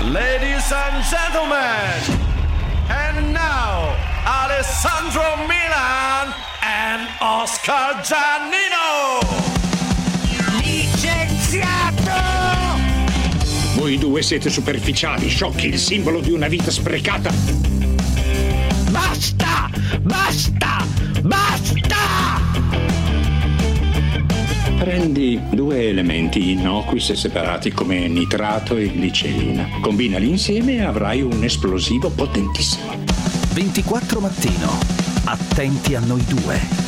Ladies and gentlemen, and now Alessandro Milan and Oscar Giannino. Licenziato! Voi due siete superficiali, sciocchi, il simbolo di una vita sprecata. Basta! Basta! Basta! Prendi due elementi innocui se separati come nitrato e glicerina. Combinali insieme e avrai un esplosivo potentissimo. 24 mattino. Attenti a noi due.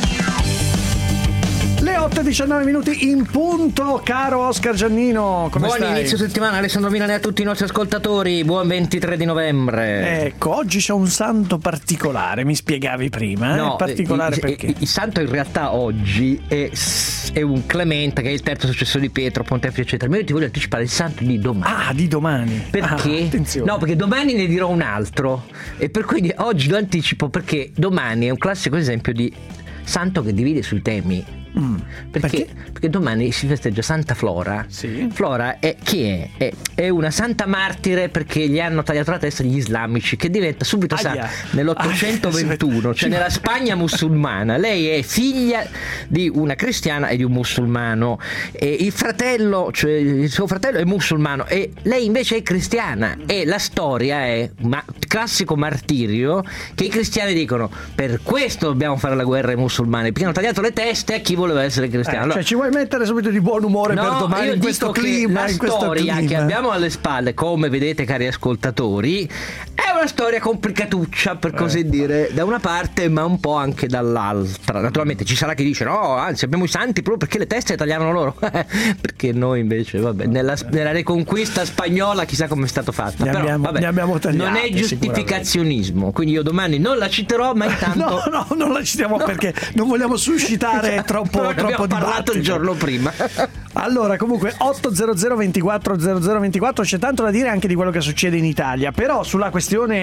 Le 8:19 in punto, caro Oscar Giannino, come Buon stai? inizio settimana, Alessandro Milani, a tutti i nostri ascoltatori. Buon 23 di novembre. Ecco, oggi c'è un santo particolare, mi spiegavi prima. No, particolare perché? Il santo in realtà oggi è un Clemente, che è il terzo successore di Pietro, pontefice eccetera. Ma io ti voglio anticipare il santo di domani. Ah, di domani. Perché? Attenzione. No, perché domani ne dirò un altro. E per cui oggi lo anticipo perché domani è un classico esempio di santo che divide sui temi. Perché domani si festeggia Santa Flora. Sì. Flora chi è? È una santa martire perché gli hanno tagliato la testa gli islamici, che diventa subito santa nell'821, cioè nella Spagna musulmana. Lei è figlia di una cristiana e di un musulmano, e il fratello, cioè il suo fratello, è musulmano e lei invece è cristiana, e la storia è classico martirio che i cristiani dicono: per questo dobbiamo fare la guerra ai musulmani, perché hanno tagliato le teste a chi voleva essere cristiano. Allora, cioè ci vuoi mettere subito di buon umore per domani io in questo dico clima? Che la storia che abbiamo alle spalle, come vedete cari ascoltatori, è una storia complicatuccia, per così dire, da una parte ma un po' anche dall'altra. Naturalmente ci sarà chi dice no, anzi abbiamo i santi proprio perché le teste le tagliavano loro perché noi invece vabbè, nella Reconquista spagnola chissà come è stato fatto. Ne abbiamo tagliate, non è giustificazionismo, quindi io domani non la citerò, ma intanto no, non la citiamo perché non vogliamo suscitare troppo abbiamo parlato il giorno prima. Allora, comunque 800 24 0024, c'è tanto da dire anche di quello che succede in Italia, però sulla questione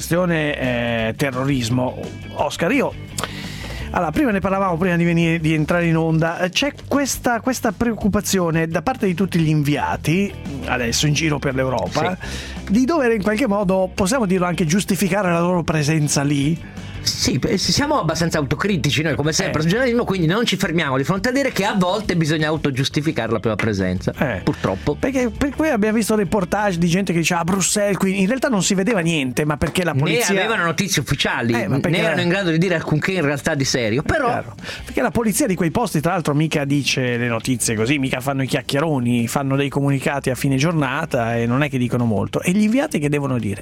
terrorismo, Oscar, allora, prima ne parlavamo, prima di entrare in onda, c'è questa preoccupazione da parte di tutti gli inviati adesso in giro per l'Europa, di dover in qualche modo, possiamo dirlo, anche giustificare la loro presenza lì. Sì, siamo abbastanza autocritici noi come sempre sul giornalismo, quindi non ci fermiamo di fronte a dire che a volte bisogna autogiustificare la propria presenza, purtroppo. Perché per cui abbiamo visto reportage di gente che diceva a Bruxelles, qui in realtà non si vedeva niente, ma perché la polizia ne avevano notizie ufficiali, ne erano in grado di dire alcunché in realtà di serio, però perché la polizia di quei posti tra l'altro mica dice le notizie così, mica fanno i chiacchieroni, fanno dei comunicati a fine giornata e non è che dicono molto, e gli inviati che devono dire?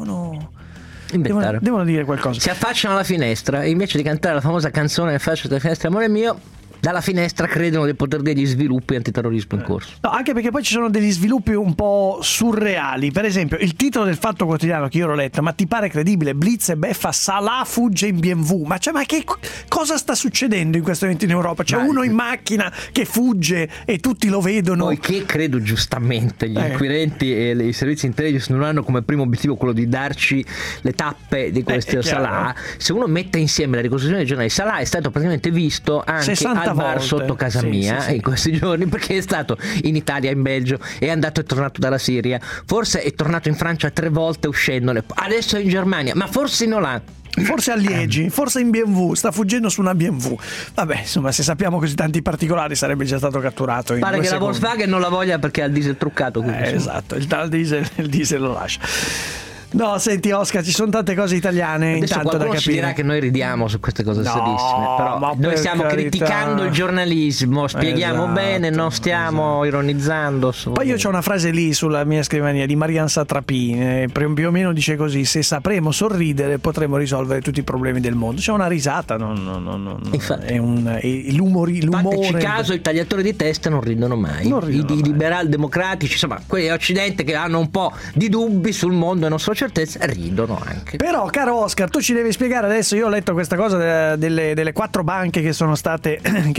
Devono dire qualcosa. Si affacciano alla finestra e invece di cantare la famosa canzone "Affacciati alla finestra, amore mio", dalla finestra credono di poter degli sviluppi antiterrorismo in corso. No, anche perché poi ci sono degli sviluppi un po' surreali. Per esempio, il titolo del Fatto Quotidiano che io l'ho letto: ma ti pare credibile? Blitz e beffa, Salah fugge in BMW. Ma che cosa sta succedendo in questo momento in Europa? C'è uno in macchina che fugge e tutti lo vedono. Poiché credo giustamente gli inquirenti e i servizi intelligence non hanno come primo obiettivo quello di darci le tappe di questo Salah, se uno mette insieme la ricostruzione dei giornali, Salah è stato praticamente visto anche al bar sotto casa mia in questi giorni, perché è stato in Italia, in Belgio, è andato e tornato dalla Siria, forse è tornato in Francia 3 volte uscendone, adesso è in Germania, ma forse in Olanda, forse a Liegi, forse in BMW, sta fuggendo su una BMW. Vabbè, insomma, se sappiamo così tanti particolari sarebbe già stato catturato in pare 2 che secondi. La Volkswagen non la voglia perché ha il diesel truccato, esatto, il diesel lo lascia. No, senti Oscar, ci sono tante cose italiane adesso intanto da capire. Ci dirà che noi ridiamo su queste cose serissime, però noi stiamo criticando il giornalismo, spieghiamo bene, non stiamo ironizzando. Poi io c'ho una frase lì sulla mia scrivania di Marianne Satrapin, più o meno dice così: se sapremo sorridere potremo risolvere tutti i problemi del mondo. C'è una risata, è l'umore. Fateci caso, i tagliatori di testa non ridono mai. I liberal democratici, insomma quelli dell'Occidente che hanno un po' di dubbi sul mondo e non so, certezza, ridono anche. Però, caro Oscar, tu ci devi spiegare adesso. Io ho letto questa cosa delle 4 banche che sono state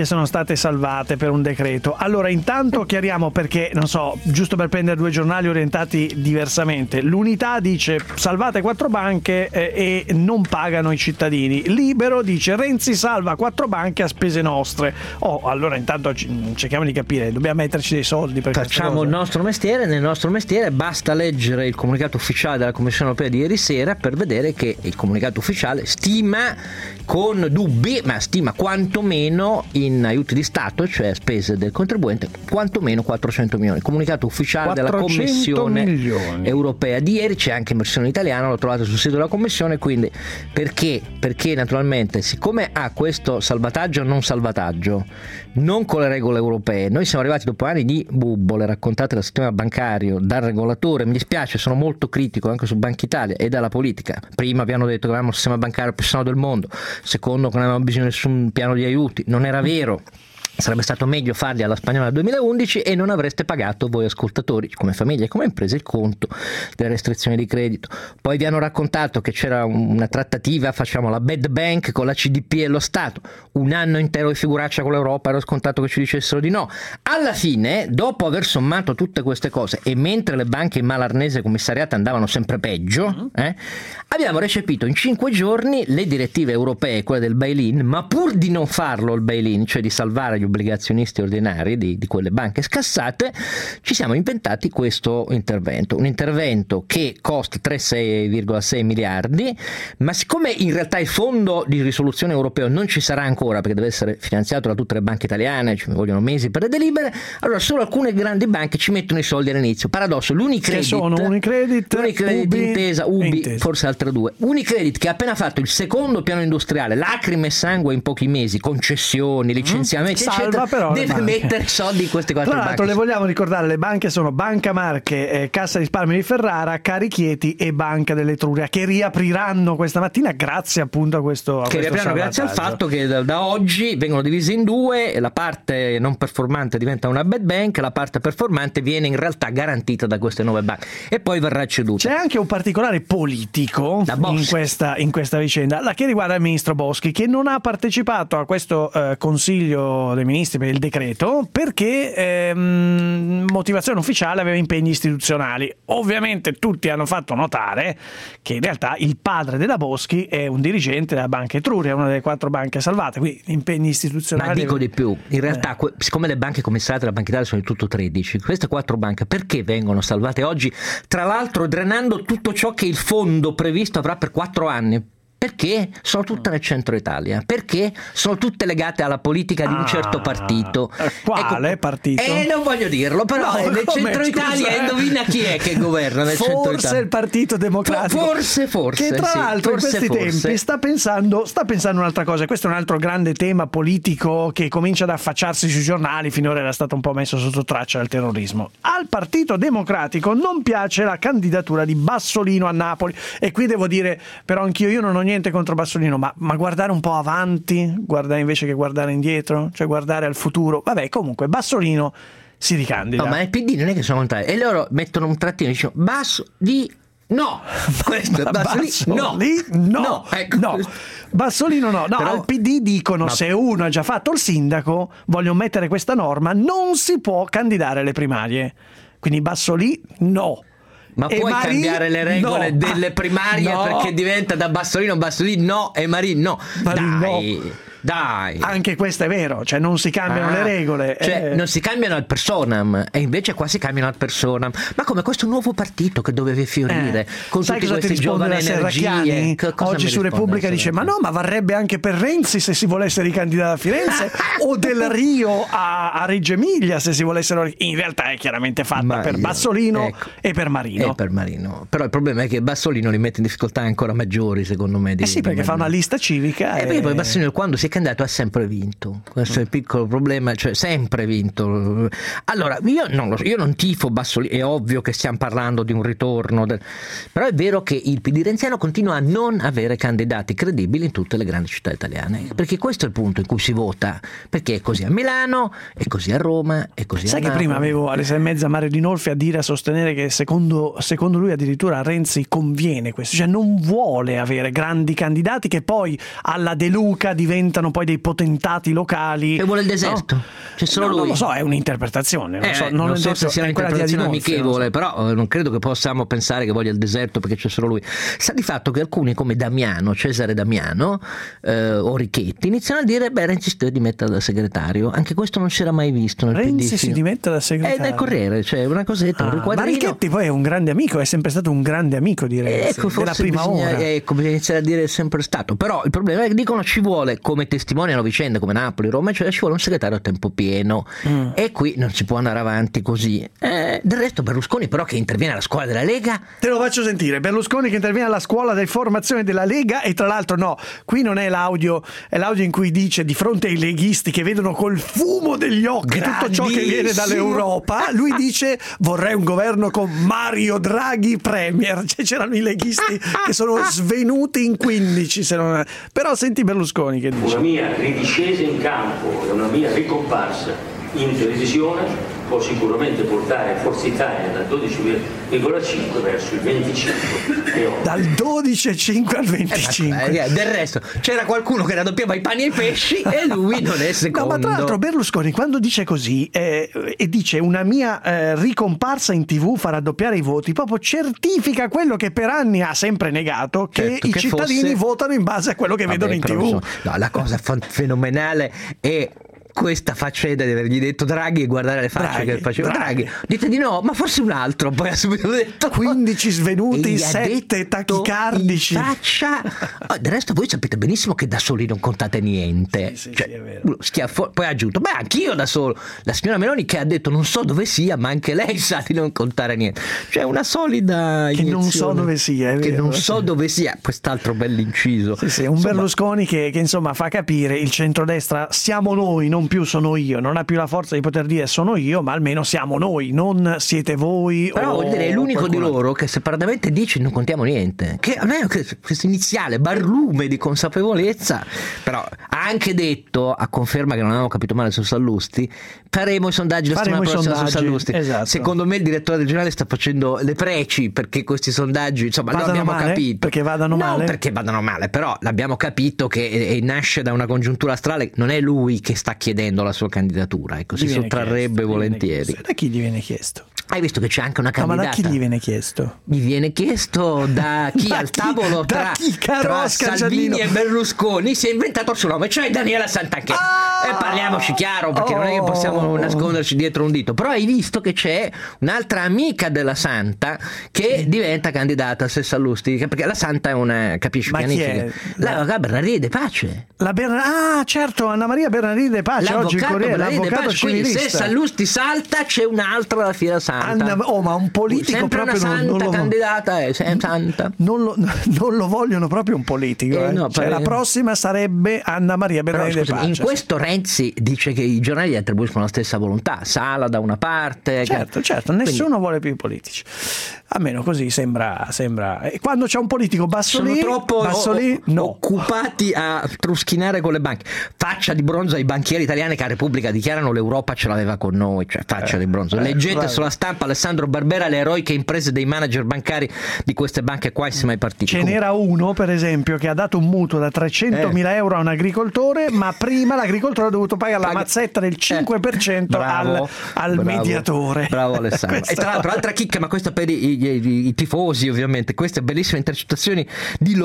salvate per un decreto. Allora, intanto chiariamo, perché non so, giusto per prendere 2 giornali orientati diversamente. L'Unità dice salvate 4 banche e non pagano i cittadini. Libero dice Renzi salva 4 banche a spese nostre. Allora intanto cerchiamo di capire, dobbiamo metterci dei soldi per facciamo il nostro mestiere. Nel nostro mestiere basta leggere il comunicato ufficiale della Commissione europea di ieri sera per vedere che il comunicato ufficiale stima, con dubbi, ma stima quantomeno in aiuti di Stato, cioè spese del contribuente, quantomeno 400 milioni. Il comunicato ufficiale della Commissione europea di ieri, c'è anche in versione italiana, l'ho trovato sul sito della Commissione. Quindi perché naturalmente, siccome ha questo salvataggio o non salvataggio, non con le regole europee, noi siamo arrivati dopo anni di bubbole raccontate dal sistema bancario, dal regolatore. Mi dispiace, sono molto critico anche su Banca Italia e dalla politica. Prima abbiamo detto che avevamo il sistema bancario più sano del mondo, secondo che non avevamo bisogno di nessun piano di aiuti. Non era vero. Sarebbe stato meglio farli alla spagnola 2011 e non avreste pagato voi ascoltatori, come famiglie e come imprese, il conto delle restrizioni di credito. Poi vi hanno raccontato che c'era una trattativa, facciamo la bad bank con la CDP e lo Stato. Un anno intero di figuraccia con l'Europa, ero scontato che ci dicessero di no. Alla fine, dopo aver sommato tutte queste cose e mentre le banche in malarnese commissariate andavano sempre peggio, abbiamo recepito in 5 giorni le direttive europee, quelle del bail-in, ma pur di non farlo il bail-in, cioè di salvare gli obbligazionisti ordinari di quelle banche scassate, ci siamo inventati questo intervento, un intervento che costa 36,6 miliardi, ma siccome in realtà il fondo di risoluzione europeo non ci sarà ancora perché deve essere finanziato da tutte le banche italiane, ci vogliono mesi per le delibere, allora solo alcune grandi banche ci mettono i soldi all'inizio. Paradosso, l'Unicredit, che sono Unicredit, Intesa, Ubi, forse altre 2. Unicredit, che ha appena fatto il secondo piano industriale, lacrime e sangue in pochi mesi, concessioni, licenziamenti, eccetera, però deve mettere soldi in queste 4 banche. Tra l'altro le vogliamo ricordare, le banche sono Banca Marche, Cassa Risparmio di Ferrara, Cari Chieti e Banca dell'Etruria, che riapriranno questa mattina grazie appunto a questo grazie al fatto che da oggi vengono divise in 2, la parte non performante diventa una bad bank, la parte performante viene in realtà garantita da queste nuove banche e poi verrà ceduta. C'è anche un particolare politico in questa vicenda, la che riguarda il ministro Boschi, che non ha partecipato a questo Consiglio dei Ministri per il decreto perché motivazione ufficiale, aveva impegni istituzionali. Ovviamente tutti hanno fatto notare che in realtà il padre della Boschi è un dirigente della Banca Etruria, una delle 4 banche salvate, quindi impegni istituzionali. Ma dico di più, in realtà siccome le banche commissariate della Banca Italia sono in tutto 13, queste 4 banche perché vengono salvate oggi, tra l'altro drenando tutto ciò che il fondo previsto avrà per 4 anni? Perché sono tutte nel centro Italia, perché sono tutte legate alla politica di un certo partito. Quale partito? Non voglio dirlo, però nel centro Italia indovina chi è che governa nel centro Italia. Forse il Partito Democratico. Forse. Che tra l'altro in questi tempi sta pensando un'altra cosa. Questo è un altro grande tema politico che comincia ad affacciarsi sui giornali, finora era stato un po' messo sotto traccia del terrorismo. Al Partito Democratico non piace la candidatura di Bassolino a Napoli, e qui devo dire, però anch'io non ho niente contro Bassolino, ma guardare un po' avanti, guardare invece che guardare indietro, cioè guardare al futuro. Vabbè, comunque Bassolino si ricandida. No, ma il PD non è che sono contrari, e loro mettono un trattino e dicono Basso di no, questo è Bassolino no. Ecco. No, Bassolino no. Però al PD dicono se uno ha già fatto il sindaco, voglio mettere questa norma, non si può candidare alle primarie, quindi Bassolino no. Ma puoi cambiare le regole delle primarie perché diventa da Bassolino no e Marin no. Dai. Anche questo è vero, cioè non si cambiano le regole. Cioè non si cambiano al personam, e invece qua si cambiano al personam. Ma come questo nuovo partito che doveva fiorire con tutti questi giovani energie. Oggi su Repubblica dice ma varrebbe anche per Renzi se si volesse ricandidare a Firenze o Del Rio a Reggio Emilia se si volessero. In realtà è chiaramente fatta per Bassolino e per Marino. Però il problema è che Bassolino li mette in difficoltà ancora maggiori, secondo me. Sì, perché fa una lista civica. Poi Bassolino, quando si è candidato ha sempre vinto. Questo è il piccolo problema, cioè sempre vinto. Allora, io non tifo Bassolino, è ovvio che stiamo parlando di un ritorno, però è vero che il PD renziano continua a non avere candidati credibili in tutte le grandi città italiane, perché questo è il punto in cui si vota, perché è così a Milano, è così a Roma, è così a Napoli. Sai che prima avevo alle 6:30 Mario Dinolfi a sostenere che secondo lui addirittura a Renzi conviene questo, cioè non vuole avere grandi candidati che poi alla De Luca diventano poi dei potentati locali. E vuole il deserto, no? C'è solo lui. Non lo so, è un'interpretazione, non so se sia un'interpretazione amichevole, però non credo che possiamo pensare che voglia il deserto perché c'è solo lui. Sa di fatto che alcuni come Cesare Damiano o Richetti iniziano a dire Renzi si deve dimettere da segretario. Anche questo non si era mai visto nel Renzi PD. si dimette da segretario. È nel Corriere, cioè una cosetta, un riquadrino. Ma Richetti poi è un grande amico, è sempre stato un grande amico di Renzi, della prima ora. Come iniziare a dire è sempre stato. Però il problema è che dicono ci vuole, come testimoniano vicende come Napoli, Roma, cioè ci vuole un segretario a tempo pieno. E qui non si può andare avanti così. Del resto Berlusconi però che interviene alla scuola della Lega. Te lo faccio sentire, Berlusconi che interviene alla scuola di formazione della Lega, e tra l'altro no, qui non è l'audio, è l'audio in cui dice di fronte ai leghisti che vedono col fumo degli occhi tutto ciò che viene dall'Europa, lui dice vorrei un governo con Mario Draghi premier, cioè, c'erano i leghisti che sono svenuti in 15 però senti Berlusconi che dice: una mia ridiscesa in campo e una mia ricomparsa in televisione può sicuramente portare Forza Italia dal 12,5 verso il 25,8. Dal 12,5 al 25. Del resto c'era qualcuno che raddoppiava i pani e i pesci e lui non è secondo. No, ma tra l'altro Berlusconi quando dice così e dice una mia ricomparsa in TV fa raddoppiare i voti, proprio certifica quello che per anni ha sempre negato, che certo, i che cittadini votano in base a quello che vedono in TV. No, la cosa fenomenale è questa faccenda di avergli detto Draghi e guardare le facce che faceva Draghi. Dite di no, ma forse un altro. Poi ha subito detto 15 svenuti, 7 tachicardici. Faccia. Del resto voi sapete benissimo che da soli non contate niente. Sì, cioè, sì, è vero. Poi ha aggiunto, beh, anch'io da solo. La signora Meloni che ha detto non so dove sia, ma anche lei sa di non contare niente. Cioè una solida che non so dove sia, è vero, che non so dove sia. Quest'altro bell'inciso. Sì, un Berlusconi che insomma fa capire il centrodestra, siamo noi, non più sono io, non ha più la forza di poter dire sono io, ma almeno siamo noi, non siete voi. Però vuol dire è l'unico di loro che separatamente dice non contiamo niente, che a me questo iniziale barlume di consapevolezza. Però ha anche detto, a conferma che non avevamo capito male su Sallusti, faremo i sondaggi la settimana prossima su Sallusti. Esatto. Secondo me il direttore regionale sta facendo le preci perché questi sondaggi insomma lo abbiamo capito, perché vadano male. Non perché vadano male, però l'abbiamo capito che nasce da una congiuntura astrale. Non è lui che sta chiedendo la sua candidatura, ecco, si sottrarrebbe volentieri. Da chi gli viene chiesto? Hai visto che c'è anche una candidata? Ma da chi gli viene chiesto? Gli viene chiesto da chi al tavolo tra Salvini e Berlusconi si è inventato il suo nome, cioè Daniela Santanchè. E parliamoci chiaro, perché non è che possiamo nasconderci dietro un dito. Però hai visto che c'è un'altra amica della Santa che diventa candidata se Sallusti, perché la Santa è una, capisci, pianifica. La Bernardini De Pace. Certo, Anna Maria Bernardini De Pace, oggi il Corriere, l'avvocato civilista. Se Sallusti salta c'è un'altra alla fila Santa. Ma un politico sempre proprio una santa non lo candidata è santa. Non lo vogliono proprio un politico. No, cioè, la prossima sarebbe Anna Maria Bernardini De Pace. In questo Renzi dice che i giornali gli attribuiscono la stessa volontà. Sala da una parte. Certo, nessuno vuole più i politici. Almeno così sembra. E quando c'è un politico Bassolì, sono troppo occupati a truschinare con le banche. Faccia di bronzo ai banchieri italiani che a Repubblica dichiarano l'Europa ce l'aveva con noi, cioè faccia di bronzo. Leggete sulla stampa Alessandro Barbera le eroiche imprese dei manager bancari di queste banche qua insieme ai partiti. Ce n'era uno per esempio che ha dato un mutuo da 300.000 euro a un agricoltore, ma prima l'agricoltore ha dovuto pagare la mazzetta del 5% al mediatore. Bravo Alessandro. E tra l'altro altra chicca, ma questa per i tifosi ovviamente, queste bellissime intercettazioni di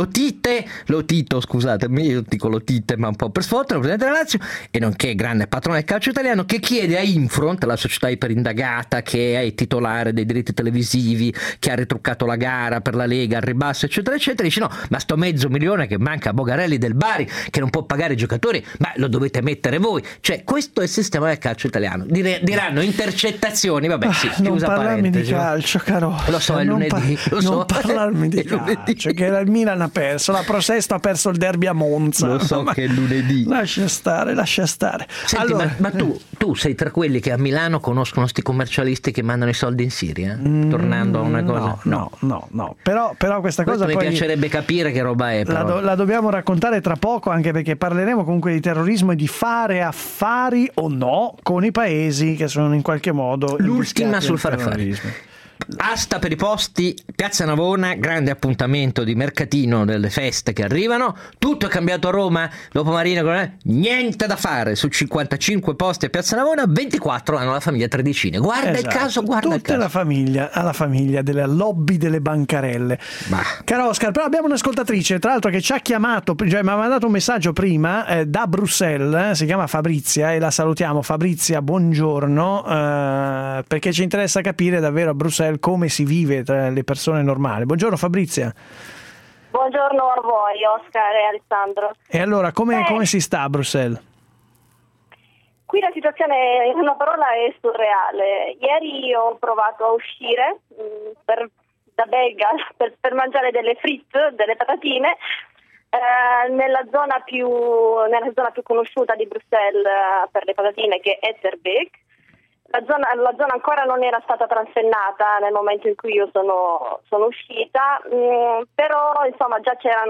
Lotito, scusatemi, io dico Lotite ma un po' per sfortuna, il presidente della Lazio e nonché grande patrone del calcio italiano, che chiede a Infront, la società iperindagata che è titolare dei diritti televisivi, che ha ritruccato la gara per la Lega al ribasso, eccetera eccetera, dice no, ma sto $500.000 che manca a Bogarelli del Bari, che non può pagare i giocatori, ma lo dovete mettere voi. Cioè, questo è il sistema del calcio italiano. Diranno intercettazioni, vabbè, sì, non chiusa parlarmi parentesi. di calcio, caro. Lo so, è lunedì. Non parlarmi di calcio, che il Milan ha perso, la Pro Sesto ha perso il derby a Monza. Lo so che è lunedì. Lascia stare. Senti, Allora, ma tu sei tra quelli che a Milano conoscono sti commercialisti che mandano i soldi in Siria? Tornando a una cosa. No. Però questa cosa mi poi piacerebbe capire che roba è. la dobbiamo raccontare tra poco, anche perché parleremo comunque di terrorismo e di fare affari o no con i paesi che sono in qualche modo l'ultima sul fare affari. terrorismo. Asta per i posti, Piazza Navona, grande appuntamento di mercatino delle feste che arrivano. Tutto è cambiato a Roma dopo Marina, niente da fare. Su 55 posti a Piazza Navona, 24 hanno la famiglia Tredicine. Guarda il caso, guarda il caso. Tutta la famiglia della lobby delle bancarelle. Caro Oscar, però abbiamo un'ascoltatrice, tra l'altro, che ci ha chiamato, cioè mi ha mandato un messaggio prima da Bruxelles, si chiama Fabrizia, e la salutiamo. Fabrizia, buongiorno, perché ci interessa capire davvero a Bruxelles come si vive tra le persone normali. Buongiorno Fabrizia. Buongiorno a voi, Oscar e Alessandro. E allora, come si sta a Bruxelles? Qui la situazione, in una parola, è surreale. Ieri ho provato a uscire da belga per mangiare delle fritte, delle patatine, nella zona più conosciuta di Bruxelles per le patatine, che è Etterbeek. La zona ancora non era stata transennata nel momento in cui io sono uscita, però insomma già c'era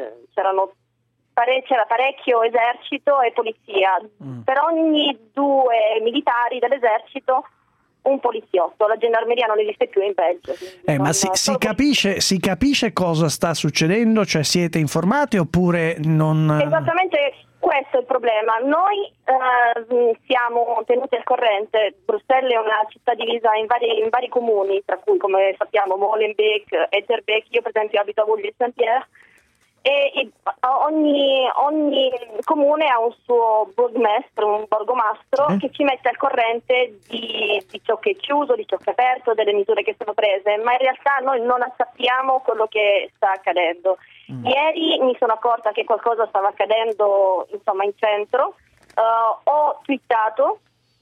parecchio esercito e polizia. Per ogni 2 militari dell'esercito un poliziotto. La gendarmeria non esiste più in Belgio. Ma si capisce cosa sta succedendo? Cioè, siete informati oppure non? Esattamente. Questo è il problema. Noi siamo tenuti al corrente. Bruxelles è una città divisa in vari comuni, tra cui, come sappiamo, Molenbeek, Etterbeek. Io per esempio abito a Bourg-Saint-Pierre, e ogni comune ha un suo un borgomastro che ci mette al corrente di ciò che è chiuso, di ciò che è aperto, delle misure che sono prese, ma in realtà noi non sappiamo quello che sta accadendo. Ieri mi sono accorta che qualcosa stava accadendo, insomma, in centro. Ho twittato,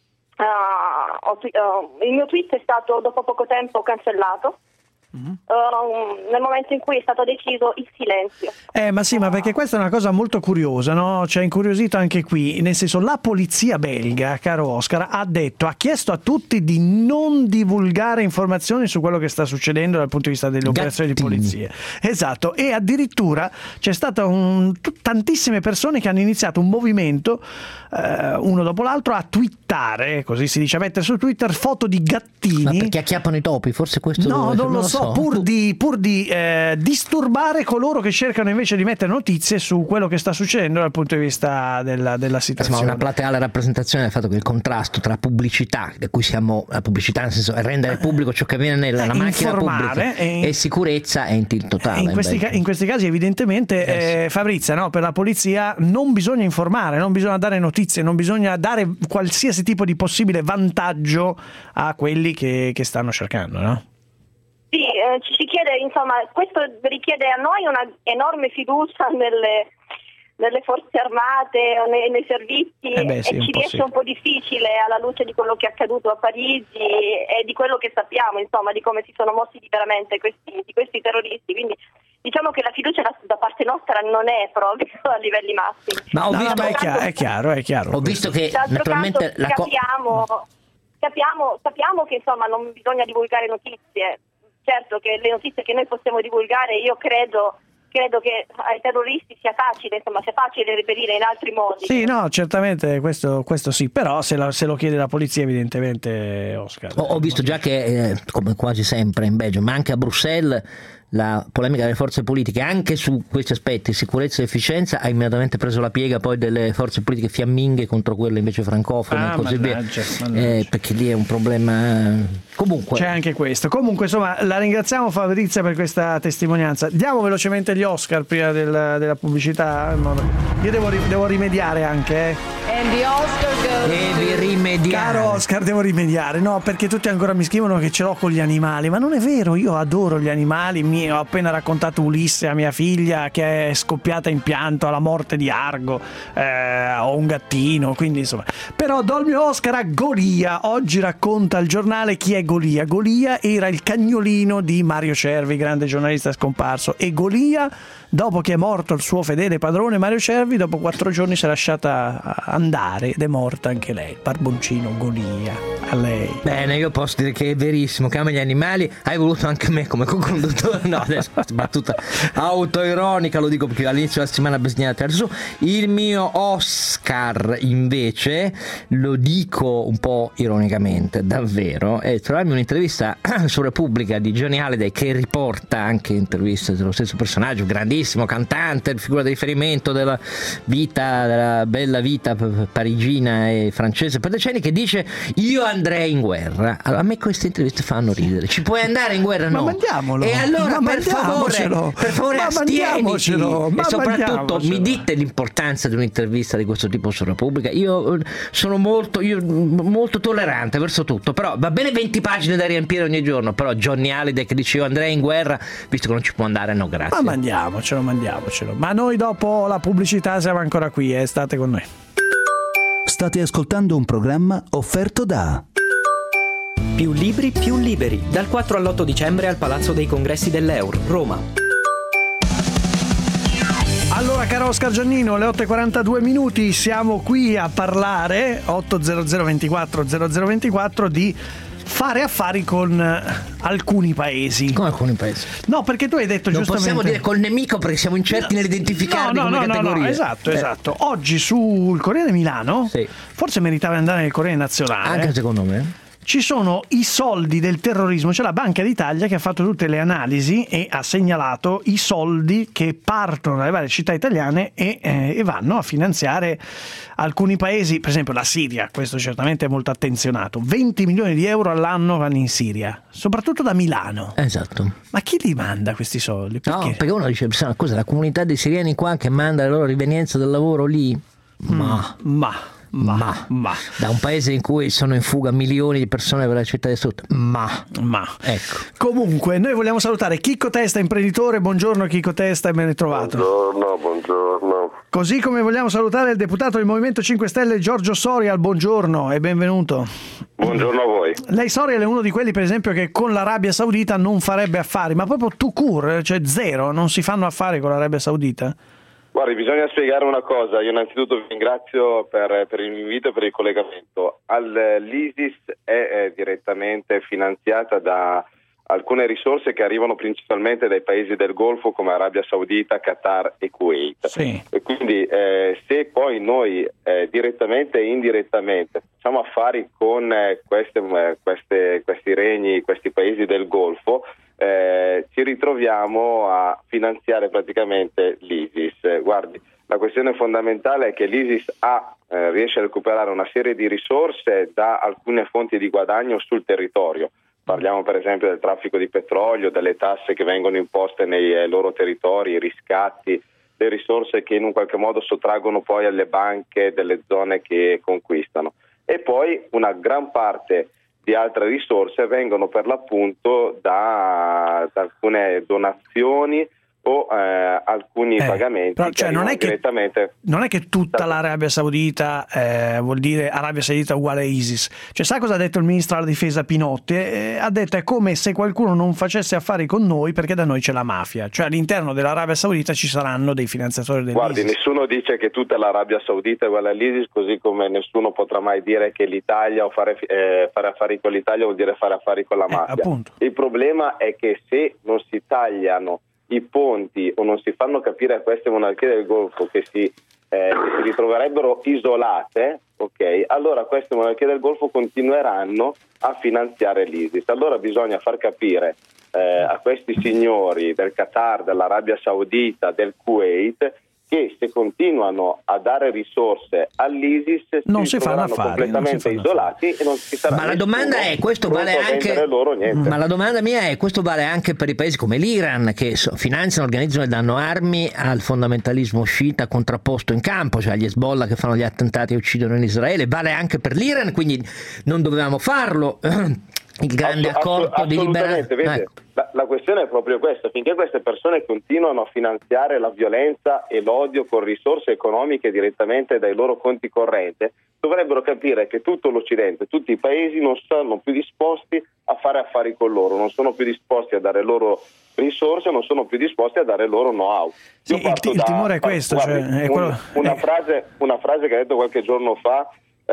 il mio tweet è stato dopo poco tempo cancellato. Nel momento in cui è stato deciso il silenzio. Ma perché questa è una cosa molto curiosa, no? Ci ha incuriosito anche qui, nel senso, la polizia belga, caro Oscar, ha chiesto a tutti di non divulgare informazioni su quello che sta succedendo dal punto di vista delle operazioni di polizia. Esatto, e addirittura c'è stato tantissime persone che hanno iniziato un movimento, uno dopo l'altro, a twittare, così si dice, a mettere su Twitter foto di gattini. Ma perché acchiappano i topi? Forse questo non lo so. Pur di disturbare coloro che cercano invece di mettere notizie su quello che sta succedendo dal punto di vista della situazione. Ma una plateale rappresentazione del fatto che il contrasto tra pubblicità, da cui siamo la pubblicità, nel senso rendere pubblico ciò che avviene nella macchina pubblica, e sicurezza è in totale. In questi casi evidentemente Fabrizia, no, per la polizia non bisogna informare, non bisogna dare notizie, non bisogna dare qualsiasi tipo di possibile vantaggio a quelli che stanno cercando, no? Sì, ci si chiede, insomma, questo richiede a noi una enorme fiducia nelle forze armate o nei servizi, e ci riesce un po' difficile alla luce di quello che è accaduto a Parigi e di quello che sappiamo, insomma, di come si sono mossi veramente questi terroristi. Quindi diciamo che la fiducia da parte nostra non è proprio a livelli massimi. Ma è chiaro. Ho visto che naturalmente sappiamo che insomma non bisogna divulgare notizie. Certo che le notizie che noi possiamo divulgare, io credo che ai terroristi sia facile reperire in altri modi. Sì, no, certamente questo sì, però se lo chiede la polizia, evidentemente, Oscar. Ho visto già che, come quasi sempre in Belgio, ma anche a Bruxelles, la polemica delle forze politiche anche su questi aspetti, sicurezza e efficienza, ha immediatamente preso la piega poi delle forze politiche fiamminghe contro quelle invece francofone e così via, perché lì è un problema. Comunque c'è anche questo. Comunque, insomma, la ringraziamo Fabrizia per questa testimonianza. Diamo velocemente gli Oscar prima della pubblicità. Io devo rimediare anche. E vi Caro Oscar, devo rimediare, no, perché tutti ancora mi scrivono che ce l'ho con gli animali, ma non è vero, io adoro gli animali. Ho appena raccontato Ulisse a mia figlia che è scoppiata in pianto alla morte di Argo, ho un gattino, quindi insomma. Però do il mio Oscar a Golia. Oggi racconta il giornale chi è Golia. Golia era il cagnolino di Mario Cervi, grande giornalista scomparso, e Golia, dopo che è morto il suo fedele padrone Mario Cervi, dopo 4 giorni si è lasciata andare ed è morta anche lei. Barboncino, Golia, a lei. Bene, io posso dire che è verissimo, che ama gli animali. Hai voluto anche me come co-conduttore? No, adesso battuta autoironica, lo dico perché all'inizio della settimana bisogna tirare su. Il mio Oscar invece lo dico un po' ironicamente, davvero, è trovarmi un'intervista su Repubblica di Johnny Hallyday, che riporta anche interviste dello stesso personaggio, grandissimo cantante, figura di riferimento della vita, della bella vita parigina e francese per decenni, che dice: io andrei in guerra. Allora, a me queste interviste fanno ridere. Ci puoi andare in guerra? No. Ma mandiamolo. E allora per favore astieniti, e soprattutto mi dite l'importanza di un'intervista di questo tipo su Repubblica. Io sono molto tollerante verso tutto, però va bene 20 pagine da riempire ogni giorno, però Johnny Hallyday che dice io andrei in guerra, visto che non ci può andare, no grazie. Ma mandiamocelo. Ma noi dopo la pubblicità siamo ancora qui, state con noi. State ascoltando un programma offerto da Più libri, più liberi, dal 4 all'8 dicembre al Palazzo dei Congressi dell'Eur, Roma. Allora, caro Oscar Giannino, le 8:42 siamo qui a parlare 800 24 0024 di fare affari con alcuni paesi. Come alcuni paesi? No, perché tu hai detto non giustamente. Non possiamo dire col nemico perché siamo incerti nell'identificarli come categorie. No, esatto. Oggi sul Corriere Milano, sì, forse meritava andare nel Corriere Nazionale. Anche secondo me. Ci sono i soldi del terrorismo, c'è la Banca d'Italia che ha fatto tutte le analisi e ha segnalato i soldi che partono dalle varie città italiane e vanno a finanziare alcuni paesi, per esempio la Siria, questo certamente è molto attenzionato. 20 milioni di euro all'anno vanno in Siria, soprattutto da Milano. Esatto. Ma chi li manda questi soldi? Perché? No, perché uno dice, cosa, la comunità dei siriani qua che manda la loro rivenienza del lavoro lì? Ma da un paese in cui sono in fuga milioni di persone per la città del sud, ecco. Comunque noi vogliamo salutare Chicco Testa, imprenditore. Buongiorno Chicco Testa e ben ritrovato. Buongiorno. Così come vogliamo salutare il deputato del Movimento 5 Stelle Giorgio Sorial. Buongiorno e benvenuto. Buongiorno a voi. Lei, Sorial, è uno di quelli per esempio che con l'Arabia Saudita non farebbe affari, ma proprio tout court, cioè zero, non si fanno affari con l'Arabia Saudita? Guardi, bisogna spiegare una cosa. Io innanzitutto vi ringrazio per l'invito e per il collegamento. L'ISIS è direttamente finanziata da alcune risorse che arrivano principalmente dai paesi del Golfo come Arabia Saudita, Qatar e Kuwait. Sì. E quindi se poi noi direttamente e indirettamente facciamo affari con questi regni, questi paesi del Golfo, ci ritroviamo a finanziare praticamente l'ISIS. Guardi, la questione fondamentale è che l'ISIS riesce a recuperare una serie di risorse da alcune fonti di guadagno sul territorio. Parliamo per esempio del traffico di petrolio, delle tasse che vengono imposte nei loro territori, i riscatti, le risorse che in un qualche modo sottraggono poi alle banche delle zone che conquistano. E poi una gran parte di altre risorse vengono per l'appunto da alcune donazioni o alcuni pagamenti. Però, cioè, non è che tutta Stato. l'Arabia Saudita vuol dire Arabia Saudita uguale a ISIS. Cioè, sa cosa ha detto il ministro della difesa Pinotti? Ha detto è come se qualcuno non facesse affari con noi perché da noi c'è la mafia. Cioè all'interno dell'Arabia Saudita ci saranno dei finanziatori dell'ISIS. Guardi, nessuno dice che tutta l'Arabia Saudita è uguale all'ISIS, così come nessuno potrà mai dire che l'Italia o fare affari con l'Italia vuol dire fare affari con la mafia. Appunto. Il problema è che se non si tagliano i ponti o non si fanno capire a queste monarchie del Golfo che si ritroverebbero isolate, ok? Allora queste monarchie del Golfo continueranno a finanziare l'ISIS. Allora bisogna far capire a questi signori del Qatar, dell'Arabia Saudita, del Kuwait che se continuano a dare risorse all'ISIS non si fanno troveranno affari, completamente isolati e non ci sarà. Ma la domanda è, questo vale anche, ma la domanda mia è, questo vale anche per i paesi come l'Iran, che finanziano, organizzano e danno armi al fondamentalismo sciita contrapposto in campo, cioè agli Hezbollah che fanno gli attentati e uccidono in Israele, vale anche per l'Iran, quindi non dovevamo farlo. Il grande accordo di liberazione. La questione è proprio questa: finché queste persone continuano a finanziare la violenza e l'odio con risorse economiche direttamente dai loro conti correnti, dovrebbero capire che tutto l'Occidente, tutti i paesi non sono più disposti a fare affari con loro, non sono più disposti a dare loro risorse, non sono più disposti a dare loro know-how. Sì, il timore è questo. Guardi, una frase che ha detto qualche giorno fa,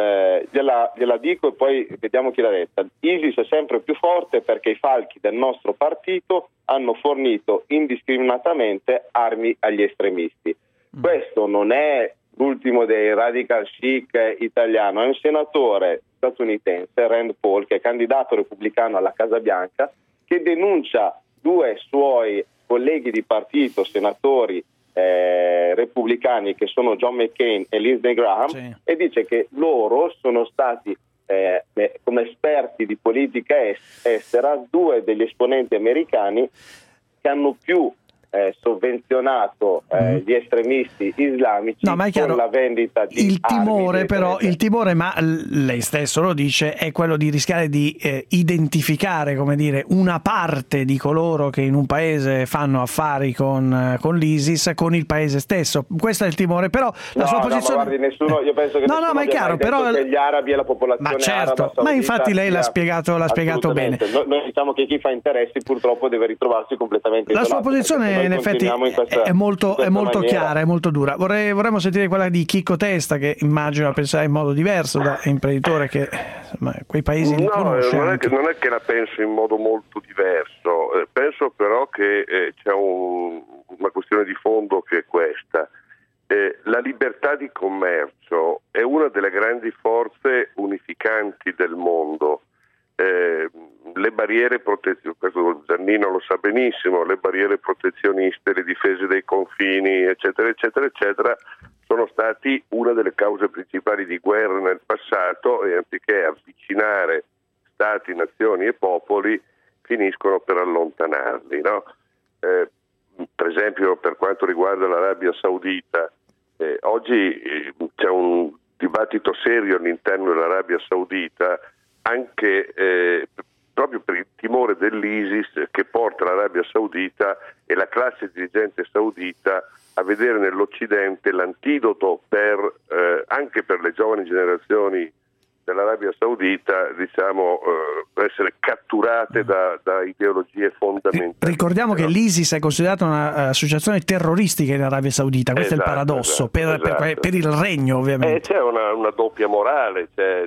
gliela dico e poi vediamo chi l'ha detta. ISIS è sempre più forte perché i falchi del nostro partito hanno fornito indiscriminatamente armi agli estremisti. Questo non è l'ultimo dei radical chic italiano, è un senatore statunitense, Rand Paul, che è candidato repubblicano alla Casa Bianca, che denuncia due suoi colleghi di partito, senatori repubblicani, che sono John McCain e Lindsey Graham, sì, e dice che loro sono stati come esperti di politica estera due degli esponenti americani che hanno più sovvenzionato gli estremisti islamici con la vendita di il timore, però il timore, ma lei stesso lo dice, è quello di rischiare di identificare, come dire, una parte di coloro che in un paese fanno affari con l'ISIS con il paese stesso. Questo è il timore, però la sua posizione. Ma guardi, nessuno, io penso che ma è chiaro, però che gli arabi e la popolazione araba, ma infatti lei l'ha spiegato bene. Noi diciamo che chi fa interessi purtroppo deve ritrovarsi completamente isolato. La sua posizione in effetti è molto chiara, è molto dura. Vorremmo sentire quella di Chicco Testa, che immagino pensare in modo diverso da imprenditore che quei paesi li conosce. Non è che la penso in modo molto diverso, penso però che c'è una questione di fondo che è questa. La libertà di commercio è una delle grandi forze unificanti del mondo. Le barriere protezioniste, questo Giannino lo sa benissimo, le barriere protezioniste, le difese dei confini, eccetera, eccetera, eccetera, sono stati una delle cause principali di guerra nel passato, e anziché avvicinare stati, nazioni e popoli, finiscono per allontanarli, no? Per esempio, per quanto riguarda l'Arabia Saudita, oggi c'è un dibattito serio all'interno dell'Arabia Saudita, anche proprio per il timore dell'ISIS, che porta l'Arabia Saudita e la classe dirigente saudita a vedere nell'Occidente l'antidoto anche per le giovani generazioni dell'Arabia Saudita, diciamo, essere catturate da ideologie fondamentali. Ricordiamo che l'ISIS è considerata un'associazione terroristica in Arabia Saudita, questo è il paradosso, per il regno, ovviamente. C'è una doppia morale, c'è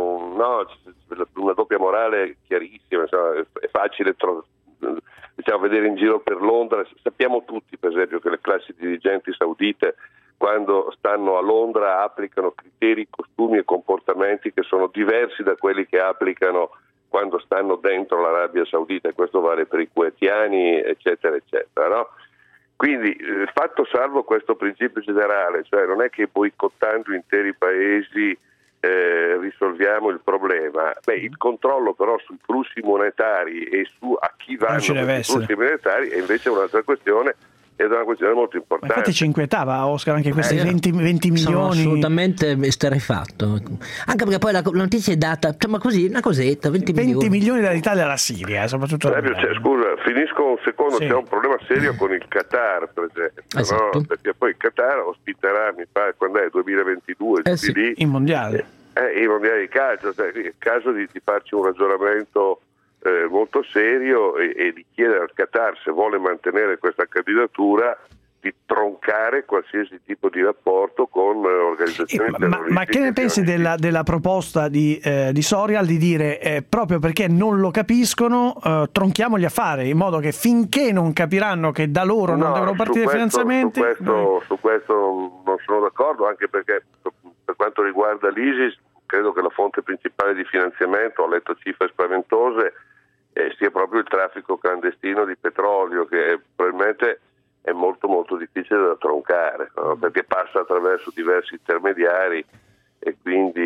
una doppia morale chiarissima, insomma, è facile vedere in giro per Londra. Sappiamo tutti, per esempio, che le classi dirigenti saudite, quando stanno a Londra, applicano criteri, costumi e comportamenti che sono diversi da quelli che applicano quando stanno dentro l'Arabia Saudita, e questo vale per i kuwaitiani, eccetera, eccetera, no? Quindi, fatto salvo questo principio generale, cioè non è che boicottando interi paesi risolviamo il problema. Il controllo però sui flussi monetari e su a chi vanno i flussi monetari è invece un'altra questione, ed è una questione molto importante. Ma infatti ci inquietava, Oscar, anche questi 20 milioni. Sono assolutamente esterrefatto, anche perché poi la notizia è data, ma così, una cosetta, 20 milioni dall'Italia alla Siria, soprattutto. Scusa, finisco un secondo, sì. C'è un problema serio con il Qatar, per esempio, esatto, no? Perché poi il Qatar ospiterà, mi pare, quando è? 2022, i mondiali. I mondiali di calcio, è il caso di farci un ragionamento molto serio e di chiedere al Qatar, se vuole mantenere questa candidatura, di troncare qualsiasi tipo di rapporto con organizzazioni terroristiche. Ma che ne pensi della proposta di Sorial di dire proprio perché non lo capiscono, tronchiamo gli affari, in modo che finché non capiranno che da loro non devono partire finanziamenti? Su questo non sono d'accordo, anche perché per quanto riguarda l'ISIS credo che la fonte principale di finanziamento, ho letto cifre spaventose, sia proprio il traffico clandestino di petrolio, che probabilmente è molto molto difficile da troncare, no? Perché passa attraverso diversi intermediari e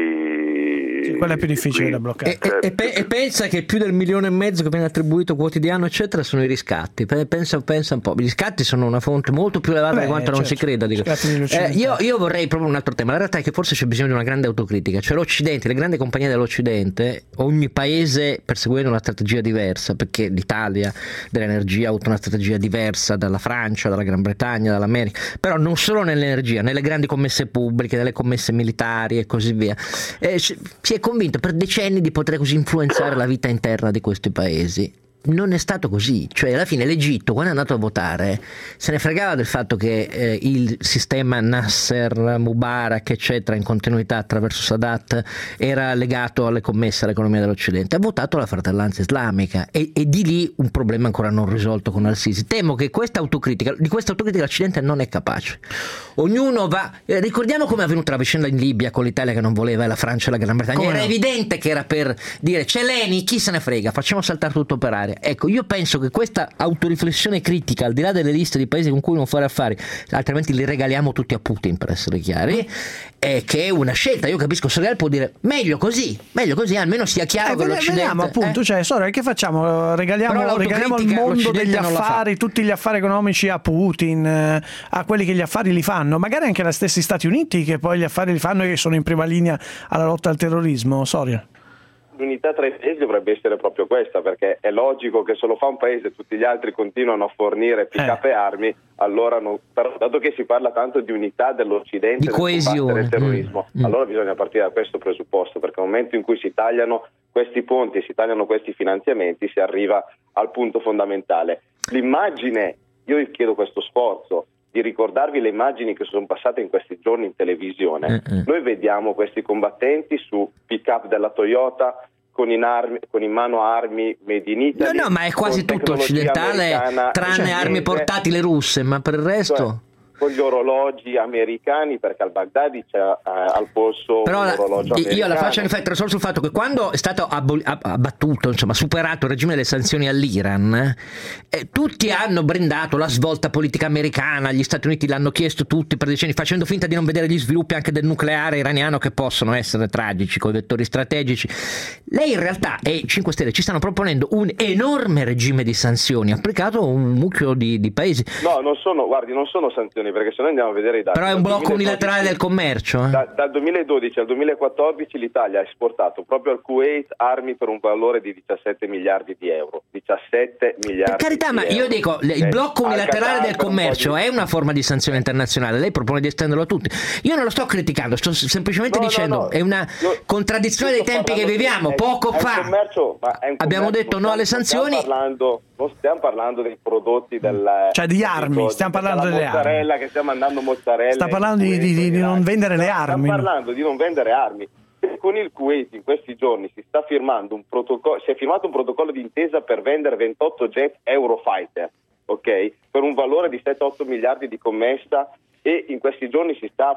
quindi quello è più difficile da bloccare. E pensa che più del 1,5 milioni che viene attribuito quotidiano eccetera sono i riscatti. Pensa un po', i riscatti sono una fonte molto più elevata di quanto non si creda. Io vorrei proprio un altro tema. La realtà è che forse c'è bisogno di una grande autocritica, cioè l'Occidente, le grandi compagnie dell'Occidente, ogni paese perseguendo una strategia diversa, perché l'Italia dell'energia ha avuto una strategia diversa dalla Francia, dalla Gran Bretagna, dall'America, però non solo nell'energia, nelle grandi commesse pubbliche, nelle commesse militari e così via. Si è convinto per decenni di poter così influenzare la vita interna di questi paesi. Non è stato così, cioè alla fine l'Egitto quando è andato a votare se ne fregava del fatto che il sistema Nasser, Mubarak eccetera in continuità attraverso Sadat era legato alle commesse, all'economia dell'Occidente. Ha votato la Fratellanza Islamica e di lì un problema ancora non risolto con Al-Sisi. Temo che di questa autocritica l'Occidente non è capace. Ognuno va, ricordiamo come è avvenuta la vicenda in Libia con l'Italia che non voleva e la Francia e la Gran Bretagna. Era evidente che era per dire c'è l'ENI, chi se ne frega, facciamo saltare tutto per aria. Ecco, io penso che questa autoriflessione critica, al di là delle liste di paesi con cui non fare affari, altrimenti li regaliamo tutti a Putin, per essere chiari, che è una scelta. Io capisco, Sorel può dire meglio così, almeno sia chiaro che l'Occidente. Vediamo appunto, cioè Sorel, che facciamo? Regaliamo il mondo degli affari, tutti gli affari economici a Putin, a quelli che gli affari li fanno, magari anche agli stessi Stati Uniti che poi gli affari li fanno e che sono in prima linea alla lotta al terrorismo. Sorel. L'unità tra i paesi dovrebbe essere proprio questa, perché è logico che se lo fa un paese e tutti gli altri continuano a fornire pick-up e armi, allora però, dato che si parla tanto di unità dell'Occidente, di coesione, del terrorismo, allora bisogna partire da questo presupposto, perché nel momento in cui si tagliano questi ponti e si tagliano questi finanziamenti si arriva al punto fondamentale. L'immagine, io vi chiedo questo sforzo di ricordarvi le immagini che sono passate in questi giorni in televisione. Noi vediamo questi combattenti su pick-up della Toyota con in mano armi made in Italy. No, ma è quasi tutto occidentale, tranne armi portatili russe, ma per il resto... Cioè, con gli orologi americani, perché al Baghdadi c'è al polso però un orologio americano. Io la faccio riflettere solo sul fatto che quando è stato abbattuto, insomma superato il regime delle sanzioni all'Iran, tutti hanno brindato la svolta politica americana, gli Stati Uniti l'hanno chiesto tutti per decenni, facendo finta di non vedere gli sviluppi anche del nucleare iraniano che possono essere tragici con i vettori strategici. Lei in realtà e 5 Stelle ci stanno proponendo un enorme regime di sanzioni applicato a un mucchio di paesi. No, non sono sanzioni, perché se noi andiamo a vedere i dati. Però è un blocco unilaterale del commercio. Dal 2012 al 2014 l'Italia ha esportato proprio al Kuwait armi per un valore di 17 miliardi di euro. 17 miliardi. Per carità, ma io dico, il blocco unilaterale del commercio è una forma di sanzione internazionale. Lei propone di estenderlo a tutti. Io non lo sto criticando, sto semplicemente dicendo è una contraddizione dei tempi che viviamo. Poco fa abbiamo detto no alle sanzioni. Non stiamo parlando dei prodotti cioè di armi, stiamo parlando delle armi. Che stiamo mandando mozzarella. Sta parlando di non vendere le armi. Stiamo parlando di non vendere armi. Con il Kuwait in questi giorni si è firmato un protocollo di intesa per vendere 28 jet Eurofighter, ok? Per un valore di 7-8 miliardi di commessa, e in questi giorni si sta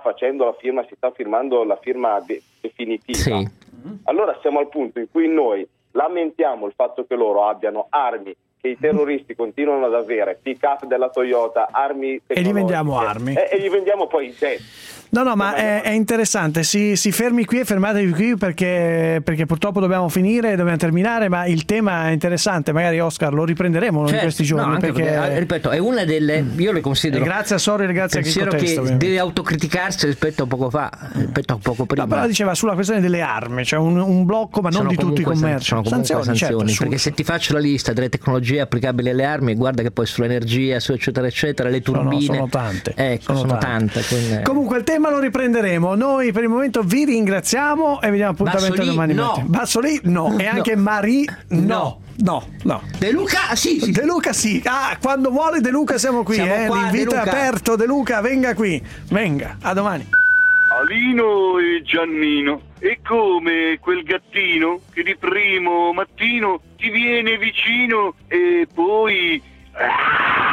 firmando la firma definitiva. Sì. Allora siamo al punto in cui noi lamentiamo il fatto che loro abbiano armi che i terroristi continuano ad avere, pick-up della Toyota, armi e gli vendiamo armi e gli vendiamo poi i jet. No, ma è interessante, si fermi qui e fermatevi qui perché purtroppo dobbiamo terminare, ma il tema è interessante, magari Oscar lo riprenderemo in questi giorni. No, perché ripeto, è una delle, io le considero, grazie a Sori, grazie a chi contesta, che deve autocriticarsi rispetto a poco prima. No, però diceva sulla questione delle armi, cioè un blocco, ma non di tutto il commercio. Sanzioni, certo, perché se ti faccio la lista delle tecnologie applicabili alle armi, guarda che poi sull'energia, su eccetera eccetera, le turbine sono tante. Ecco, sono tante. Quindi... Comunque il tema lo riprenderemo. Noi per il momento vi ringraziamo e vi diamo appuntamento domani mattina. Bassoli no, e anche Marie no. De Luca sì. De Luca sì. Quando vuole De Luca siamo qui. L'invito è aperto. De Luca, venga qui. Venga, a domani. Alino e Giannino, è come quel gattino che di primo mattino ti viene vicino e poi